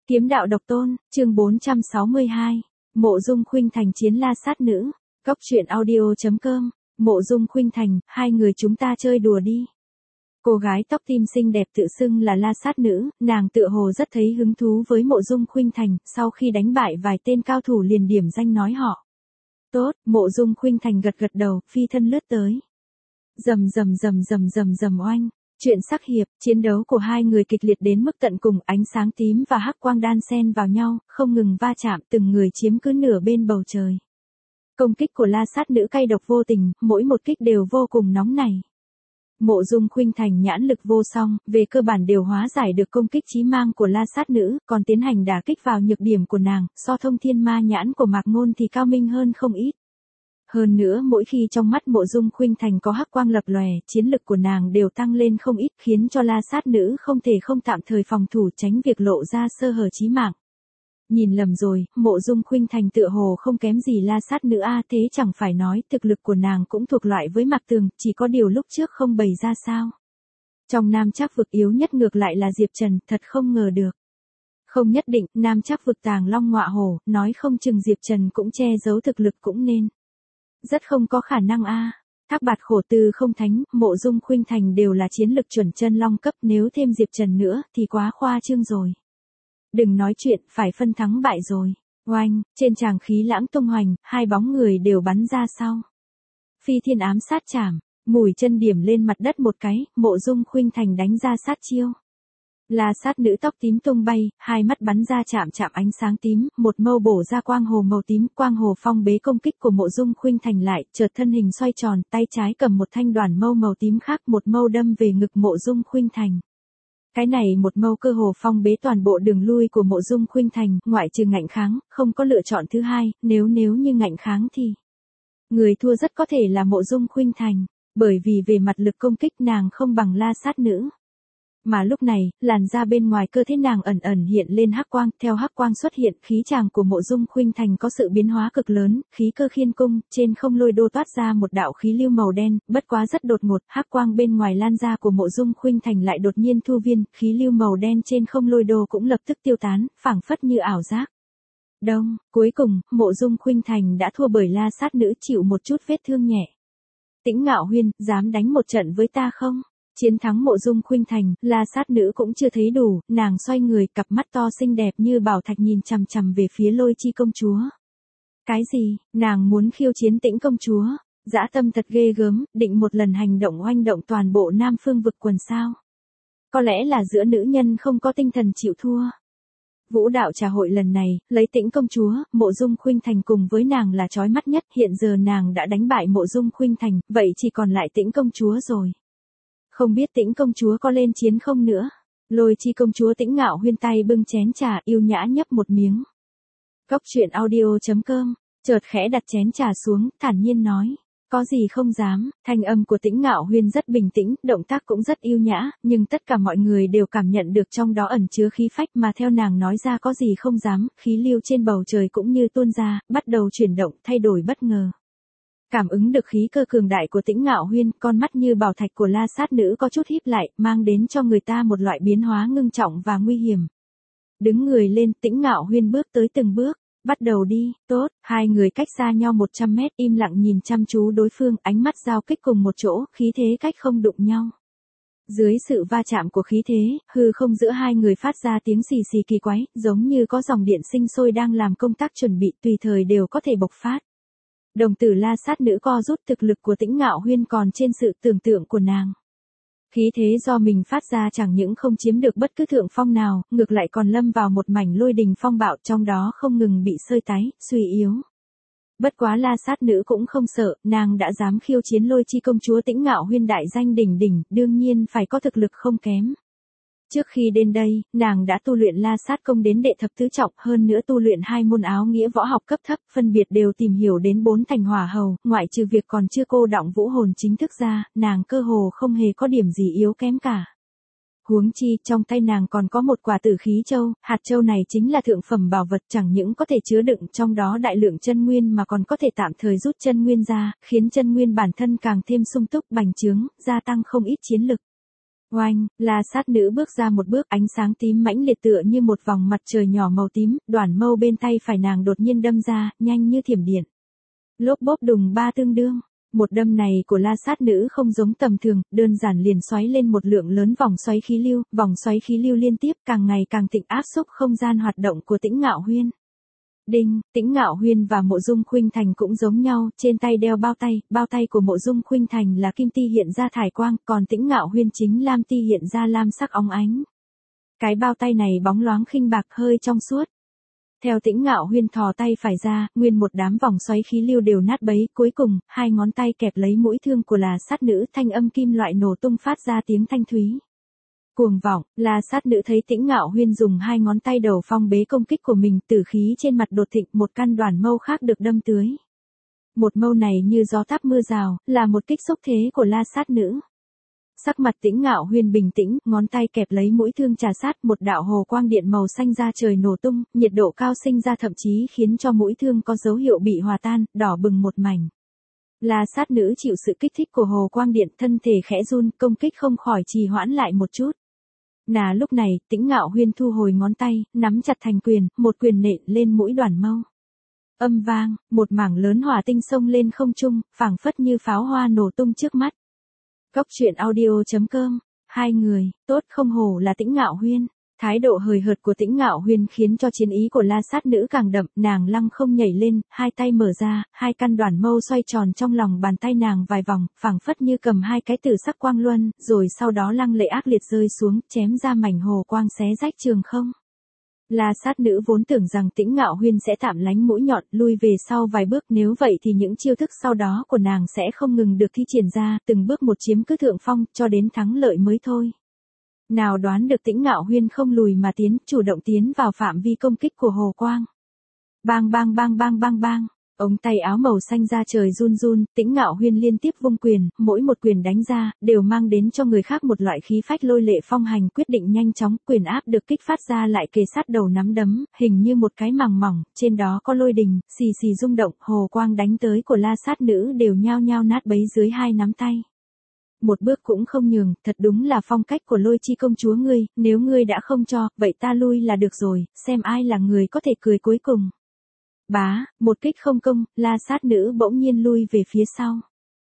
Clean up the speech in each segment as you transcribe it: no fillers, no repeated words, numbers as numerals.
Kiếm đạo độc tôn, chương 462. Mộ Dung Khuynh Thành chiến la sát nữ. Cốc truyện audio.com. Mộ Dung Khuynh Thành, hai người chúng ta chơi đùa đi. Cô gái tóc tim xinh đẹp tự xưng là la sát nữ, nàng tựa hồ rất thấy hứng thú với Mộ Dung Khuynh Thành, sau khi đánh bại vài tên cao thủ liền điểm danh nói họ. Tốt, Mộ Dung Khuynh Thành gật gật đầu, phi thân lướt tới. Rầm oanh. Chuyện sắc hiệp, chiến đấu của hai người kịch liệt đến mức tận cùng, ánh sáng tím và hắc quang đan xen vào nhau, không ngừng va chạm, từng người chiếm cứ nửa bên bầu trời. Công kích của la sát nữ cay độc vô tình, mỗi một kích đều vô cùng nóng nảy. Mộ Dung Khuynh Thành nhãn lực vô song, về cơ bản đều hóa giải được công kích chí mang của la sát nữ, còn tiến hành đả kích vào nhược điểm của nàng, so thông thiên ma nhãn của Mạc Ngôn thì cao minh hơn không ít. Hơn nữa mỗi khi trong mắt Mộ Dung Khuynh Thành có hắc quang lập lòe, chiến lực của nàng đều tăng lên không ít, khiến cho la sát nữ không thể không tạm thời phòng thủ tránh việc lộ ra sơ hở chí mạng. Nhìn lầm rồi, Mộ Dung Khuynh Thành tựa hồ không kém gì la sát nữ thế chẳng phải nói thực lực của nàng cũng thuộc loại với Mạc Tường, chỉ có điều lúc trước không bày ra sao. Trong nam trác vực yếu nhất ngược lại là Diệp Trần, thật không ngờ được. Không nhất định, nam trác vực tàng long ngọa hổ, nói không chừng Diệp Trần cũng che giấu thực lực cũng nên. Rất không có khả năng Thác Bạt Khổ Tư không thánh, Mộ Dung Khuynh Thành đều là chiến lực chuẩn chân long cấp, nếu thêm Diệp Trần nữa thì quá khoa trương rồi. Đừng nói chuyện, phải phân thắng bại rồi. Oanh, trên tràng khí lãng tung hoành, hai bóng người đều bắn ra sau. Phi thiên ám sát chảm, mũi chân điểm lên mặt đất một cái, Mộ Dung Khuynh Thành đánh ra sát chiêu. La sát nữ tóc tím tung bay, hai mắt bắn ra chạm ánh sáng tím, một mâu bổ ra quang hồ màu tím, quang hồ phong bế công kích của Mộ Dung Khuynh Thành lại, chợt thân hình xoay tròn, tay trái cầm một thanh đoàn mâu màu tím khác, một mâu đâm về ngực Mộ Dung Khuynh Thành. Cái này một mâu cơ hồ phong bế toàn bộ đường lui của Mộ Dung Khuynh Thành, ngoại trừ ngạnh kháng, không có lựa chọn thứ hai, nếu như ngạnh kháng thì người thua rất có thể là Mộ Dung Khuynh Thành, bởi vì về mặt lực công kích nàng không bằng la sát nữ. Mà lúc này, làn da bên ngoài cơ thể nàng ẩn hiện lên hắc quang, theo hắc quang xuất hiện, khí tràng của Mộ Dung Khuynh Thành có sự biến hóa cực lớn, khí cơ khiên cung, trên không lôi đô toát ra một đạo khí lưu màu đen, bất quá rất đột ngột, hắc quang bên ngoài lan ra của Mộ Dung Khuynh Thành lại đột nhiên thu viên, khí lưu màu đen trên không lôi đô cũng lập tức tiêu tán, phảng phất như ảo giác. Đông, cuối cùng, Mộ Dung Khuynh Thành đã thua bởi la sát nữ, chịu một chút vết thương nhẹ. Tĩnh Ngạo Huyên, dám đánh một trận với ta không? Chiến thắng Mộ Dung Khuynh Thành, la sát nữ cũng chưa thấy đủ, nàng xoay người, cặp mắt to xinh đẹp như bảo thạch nhìn chằm về phía Lôi Chi công chúa. Cái gì, nàng muốn khiêu chiến Tĩnh công chúa? Dã tâm thật ghê gớm, định một lần hành động oanh động toàn bộ Nam Phương vực quần sao? Có lẽ là giữa nữ nhân không có tinh thần chịu thua. Vũ đạo trà hội lần này, lấy Tĩnh công chúa, Mộ Dung Khuynh Thành cùng với nàng là chói mắt nhất, hiện giờ nàng đã đánh bại Mộ Dung Khuynh Thành, vậy chỉ còn lại Tĩnh công chúa rồi. Không biết Tĩnh công chúa có lên chiến không nữa. Lôi Chi công chúa Tĩnh Ngạo Huyên tay bưng chén trà, yêu nhã nhấp một miếng. Cốc truyện audio.com, chợt khẽ đặt chén trà xuống, thản nhiên nói. Có gì không dám, thanh âm của Tĩnh Ngạo Huyên rất bình tĩnh, động tác cũng rất yêu nhã, nhưng tất cả mọi người đều cảm nhận được trong đó ẩn chứa khí phách, mà theo nàng nói ra có gì không dám, khí lưu trên bầu trời cũng như tuôn ra, bắt đầu chuyển động, thay đổi bất ngờ. Cảm ứng được khí cơ cường đại của Tĩnh Ngạo Huyên, con mắt như bảo thạch của la sát nữ có chút híp lại, mang đến cho người ta một loại biến hóa ngưng trọng và nguy hiểm. Đứng người lên, Tĩnh Ngạo Huyên bước tới từng bước. Bắt đầu đi, tốt, hai người cách xa nhau 100 mét, im lặng nhìn chăm chú đối phương, ánh mắt giao kích cùng một chỗ, khí thế cách không đụng nhau. Dưới sự va chạm của khí thế, hư không giữa hai người phát ra tiếng xì xì kỳ quái, giống như có dòng điện sinh sôi đang làm công tác chuẩn bị, tùy thời đều có thể bộc phát. Đồng tử la sát nữ co rút, thực lực của Tĩnh Ngạo Huyên còn trên sự tưởng tượng của nàng. Khí thế do mình phát ra chẳng những không chiếm được bất cứ thượng phong nào, ngược lại còn lâm vào một mảnh lôi đình phong bạo, trong đó không ngừng bị sơi tái, suy yếu. Bất quá la sát nữ cũng không sợ, nàng đã dám khiêu chiến Lôi Chi công chúa Tĩnh Ngạo Huyên đại danh đỉnh đỉnh, đương nhiên phải có thực lực không kém. Trước khi đến đây, nàng đã tu luyện la sát công đến đệ thập tứ trọng, hơn nữa tu luyện hai môn áo nghĩa võ học cấp thấp, phân biệt đều tìm hiểu đến 4 thành hỏa hầu, ngoại trừ việc còn chưa cô đọng vũ hồn chính thức ra, nàng cơ hồ không hề có điểm gì yếu kém cả. Huống chi, trong tay nàng còn có một quả tử khí châu, hạt châu này chính là thượng phẩm bảo vật, chẳng những có thể chứa đựng trong đó đại lượng chân nguyên mà còn có thể tạm thời rút chân nguyên ra, khiến chân nguyên bản thân càng thêm sung túc, bành trướng, gia tăng không ít chiến lực. Oanh, La Sát nữ bước ra một bước, ánh sáng tím mãnh liệt tựa như một vòng mặt trời nhỏ màu tím, đoản mâu bên tay phải nàng đột nhiên đâm ra, nhanh như thiểm điện. Lốp bốp đùng ba tương đương. Một đâm này của La Sát nữ không giống tầm thường, đơn giản liền xoáy lên một lượng lớn vòng xoáy khí lưu liên tiếp càng ngày càng thịnh áp xúc không gian hoạt động của Tĩnh Ngạo Huyên. Đinh, Tĩnh Ngạo Huyên và Mộ Dung Khuynh Thành cũng giống nhau, trên tay đeo bao tay của Mộ Dung Khuynh Thành là kim ti hiện ra thải quang, còn Tĩnh Ngạo Huyên chính lam ti hiện ra lam sắc óng ánh. Cái bao tay này bóng loáng khinh bạc hơi trong suốt. Theo Tĩnh Ngạo Huyên thò tay phải ra, nguyên một đám vòng xoáy khí lưu đều nát bấy, cuối cùng, hai ngón tay kẹp lấy mũi thương của La Sát nữ, thanh âm kim loại nổ tung phát ra tiếng thanh thúy. Cuồng vọng, La Sát nữ thấy Tĩnh Ngạo Huyên dùng hai ngón tay đầu phong bế công kích của mình, tử khí trên mặt đột thịnh, một căn đoàn mâu khác được đâm tưới. Một mâu này như gió táp mưa rào, là một kích xúc thế của La Sát nữ. Sắc mặt Tĩnh Ngạo Huyên bình tĩnh, ngón tay kẹp lấy mũi thương trà sát, một đạo hồ quang điện màu xanh ra trời nổ tung, nhiệt độ cao sinh ra thậm chí khiến cho mũi thương có dấu hiệu bị hòa tan, đỏ bừng một mảnh. La Sát nữ chịu sự kích thích của hồ quang điện, thân thể khẽ run, công kích không khỏi trì hoãn lại một chút. Lúc này, Tĩnh Ngạo Huyên thu hồi ngón tay, nắm chặt thành quyền, một quyền nện lên mũi đoàn mâu. Âm vang, một mảng lớn hỏa tinh xông lên không trung, phảng phất như pháo hoa nổ tung trước mắt. Góc truyện audio.com, hai người, tốt không hổ là Tĩnh Ngạo Huyên. Thái độ hời hợt của Tĩnh Ngạo Huyên khiến cho chiến ý của La Sát nữ càng đậm, nàng lăng không nhảy lên, hai tay mở ra, hai căn đoàn mâu xoay tròn trong lòng bàn tay nàng vài vòng, phảng phất như cầm hai cái tử sắc quang luân, rồi sau đó lăng lệ ác liệt rơi xuống, chém ra mảnh hồ quang xé rách trường không. La Sát nữ vốn tưởng rằng Tĩnh Ngạo Huyên sẽ tạm lánh mũi nhọn, lui về sau vài bước, nếu vậy thì những chiêu thức sau đó của nàng sẽ không ngừng được thi triển ra, từng bước một chiếm cứ thượng phong, cho đến thắng lợi mới thôi. Nào đoán được Tĩnh Ngạo Huyên không lùi mà tiến, chủ động tiến vào phạm vi công kích của hồ quang. Bang bang bang bang bang bang, ống tay áo màu xanh ra trời run run, Tĩnh Ngạo Huyên liên tiếp vung quyền, mỗi một quyền đánh ra, đều mang đến cho người khác một loại khí phách lôi lệ phong hành, quyết định nhanh chóng, quyền áp được kích phát ra lại kề sát đầu nắm đấm, hình như một cái màng mỏng, trên đó có lôi đình, xì xì rung động, hồ quang đánh tới của La Sát nữ đều nhao nhao nát bấy dưới hai nắm tay. Một bước cũng không nhường, thật đúng là phong cách của Lôi Chi công chúa ngươi, nếu ngươi đã không cho, vậy ta lui là được rồi, xem ai là người có thể cười cuối cùng. Bá, một kích không công, La Sát nữ bỗng nhiên lui về phía sau.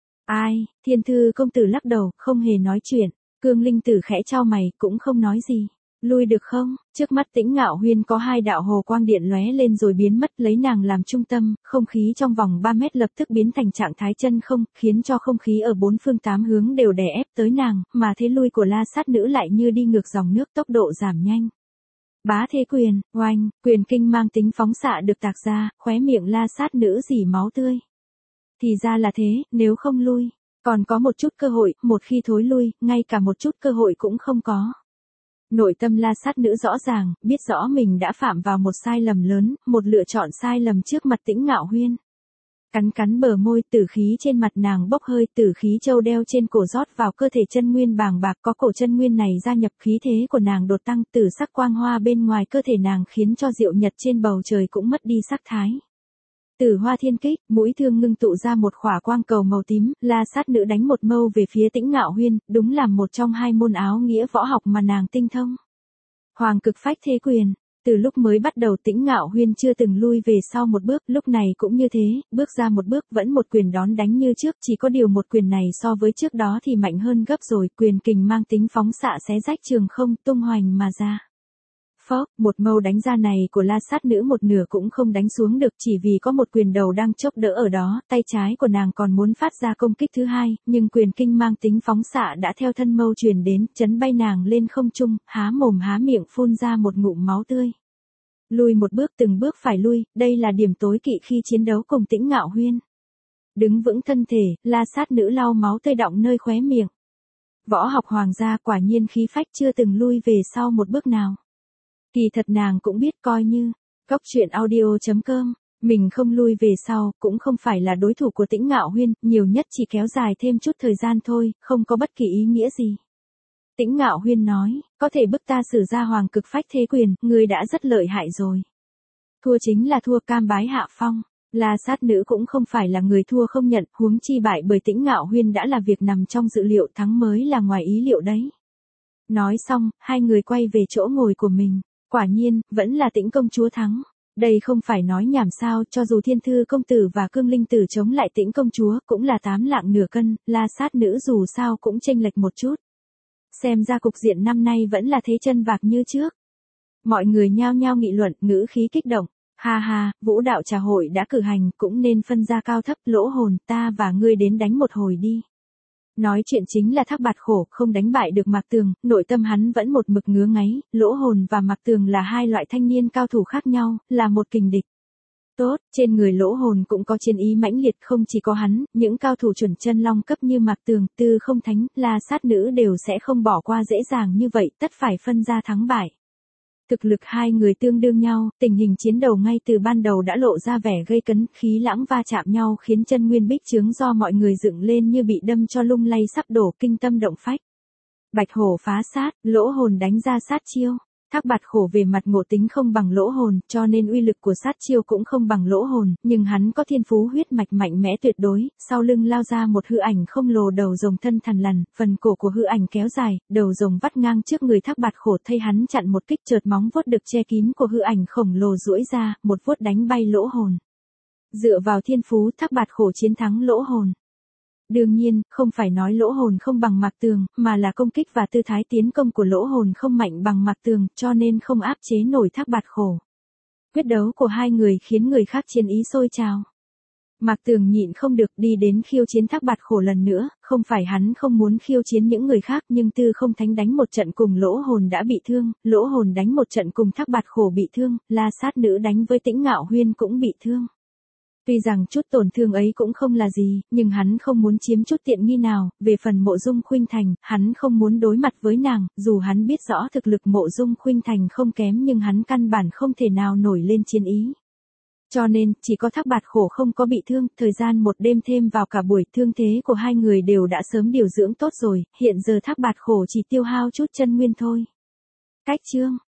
Ai, Thiên Thư công tử lắc đầu, không hề nói chuyện, Cương Linh tử khẽ chau mày, cũng không nói gì. Lui được không? Trước mắt Tĩnh Ngạo Huyên có hai đạo hồ quang điện lóe lên rồi biến mất, lấy nàng làm trung tâm, không khí trong vòng 3 mét lập tức biến thành trạng thái chân không, khiến cho không khí ở bốn phương tám hướng đều đè ép tới nàng, mà thế lui của La Sát nữ lại như đi ngược dòng nước, tốc độ giảm nhanh. Bá thế quyền, oanh, quyền kinh mang tính phóng xạ được tạc ra, khóe miệng La Sát nữ rỉ máu tươi. Thì ra là thế, nếu không lui, còn có một chút cơ hội, một khi thối lui, ngay cả một chút cơ hội cũng không có. Nội tâm La Sát nữ rõ ràng, biết rõ mình đã phạm vào một sai lầm lớn, một lựa chọn sai lầm trước mặt Tĩnh Ngạo Huyên. Cắn cắn bờ môi, tử khí trên mặt nàng bốc hơi, tử khí châu đeo trên cổ rót vào cơ thể chân nguyên bàng bạc, có cổ chân nguyên này gia nhập khí thế của nàng đột tăng, tử sắc quang hoa bên ngoài cơ thể nàng khiến cho diệu nhật trên bầu trời cũng mất đi sắc thái. Tử hoa thiên kích, mũi thương ngưng tụ ra một khỏa quang cầu màu tím, La Sát nữ đánh một mâu về phía Tĩnh Ngạo Huyên, đúng là một trong hai môn áo nghĩa võ học mà nàng tinh thông. Hoàng cực phách thế quyền, từ lúc mới bắt đầu Tĩnh Ngạo Huyên chưa từng lui về sau một bước, lúc này cũng như thế, bước ra một bước vẫn một quyền đón đánh như trước, chỉ có điều một quyền này so với trước đó thì mạnh hơn gấp rồi, quyền kình mang tính phóng xạ xé rách trường không, tung hoành mà ra. Phốc, một mâu đánh ra này của La Sát nữ một nửa cũng không đánh xuống được, chỉ vì có một quyền đầu đang chốc đỡ ở đó, tay trái của nàng còn muốn phát ra công kích thứ hai, nhưng quyền kinh mang tính phóng xạ đã theo thân mâu truyền đến, chấn bay nàng lên không trung, há mồm há miệng phun ra một ngụm máu tươi. Lùi một bước, từng bước phải lui, đây là điểm tối kỵ khi chiến đấu cùng Tĩnh Ngạo Huyên. Đứng vững thân thể, La Sát nữ lau máu tươi đọng nơi khóe miệng. Võ học hoàng gia quả nhiên khí phách chưa từng lui về sau một bước nào. Kỳ thật nàng cũng biết coi như, góc truyện audio.com, mình không lui về sau, cũng không phải là đối thủ của Tĩnh Ngạo Huyên, nhiều nhất chỉ kéo dài thêm chút thời gian thôi, không có bất kỳ ý nghĩa gì. Tĩnh Ngạo Huyên nói, có thể bức ta sử ra hoàng cực phách thế quyền, người đã rất lợi hại rồi. Thua chính là thua, cam bái hạ phong. La Sát nữ cũng không phải là người thua không nhận, huống chi bại bởi Tĩnh Ngạo Huyên đã là việc nằm trong dự liệu, thắng mới là ngoài ý liệu đấy. Nói xong, hai người quay về chỗ ngồi của mình. Quả nhiên, vẫn là Tĩnh công chúa thắng. Đây không phải nói nhảm sao, cho dù Thiên Thư công tử và Cương Linh tử chống lại Tĩnh công chúa, cũng là 8 lạng nửa cân, La Sát nữ dù sao cũng chênh lệch một chút. Xem ra cục diện năm nay vẫn là thế chân vạc như trước. Mọi người nhao nhao nghị luận, ngữ khí kích động. Ha ha, vũ đạo trà hội đã cử hành, cũng nên phân ra cao thấp. Lỗ Hồn, ta và ngươi đến đánh một hồi đi. Nói chuyện chính là Thác Bạt Khổ, không đánh bại được Mạc Tường, nội tâm hắn vẫn một mực ngứa ngáy. Lỗ Hồn và Mạc Tường là hai loại thanh niên cao thủ khác nhau, là một kình địch. Tốt, trên người Lỗ Hồn cũng có chiến ý mãnh liệt, không chỉ có hắn, những cao thủ chuẩn chân long cấp như Mạc Tường, Tư Không Thánh, La Sát nữ đều sẽ không bỏ qua dễ dàng như vậy, tất phải phân ra thắng bại. Thực lực hai người tương đương nhau, tình hình chiến đấu ngay từ ban đầu đã lộ ra vẻ gây cấn, khí lãng va chạm nhau khiến chân nguyên bích chướng do mọi người dựng lên như bị đâm cho lung lay sắp đổ, kinh tâm động phách. Bạch Hổ phá sát, Lỗ Hồn đánh ra sát chiêu. Thác Bạt Khổ về mặt ngộ tính không bằng Lỗ Hồn, cho nên uy lực của sát chiêu cũng không bằng Lỗ Hồn, nhưng hắn có thiên phú huyết mạch mạnh mẽ tuyệt đối, sau lưng lao ra một hư ảnh không lồ đầu rồng thân thằn lằn, phần cổ của hư ảnh kéo dài, đầu rồng vắt ngang trước người Thác Bạt Khổ, thay hắn chặn một kích, chợt móng vuốt được che kín của hư ảnh khổng lồ duỗi ra, một vuốt đánh bay Lỗ Hồn. Dựa vào thiên phú, Thác Bạt Khổ chiến thắng Lỗ Hồn. Đương nhiên, không phải nói Lỗ Hồn không bằng Mạc Tường, mà là công kích và tư thái tiến công của Lỗ Hồn không mạnh bằng Mạc Tường, cho nên không áp chế nổi Thác Bạt Khổ. Quyết đấu của hai người khiến người khác chiến ý sôi trào. Mạc Tường nhịn không được đi đến khiêu chiến Thác Bạt Khổ lần nữa, không phải hắn không muốn khiêu chiến những người khác, nhưng Tư Không Thánh đánh một trận cùng Lỗ Hồn đã bị thương, Lỗ Hồn đánh một trận cùng Thác Bạt Khổ bị thương, La Sát nữ đánh với Tĩnh Ngạo Huyên cũng bị thương. Tuy rằng chút tổn thương ấy cũng không là gì, nhưng hắn không muốn chiếm chút tiện nghi nào. Về phần Mộ Dung Khuynh Thành, hắn không muốn đối mặt với nàng, dù hắn biết rõ thực lực Mộ Dung Khuynh Thành không kém, nhưng hắn căn bản không thể nào nổi lên chiến ý. Cho nên, chỉ có Thác Bạt Khổ không có bị thương, thời gian một đêm thêm vào cả buổi, thương thế của hai người đều đã sớm điều dưỡng tốt rồi, hiện giờ Thác Bạt Khổ chỉ tiêu hao chút chân nguyên thôi. Cách chương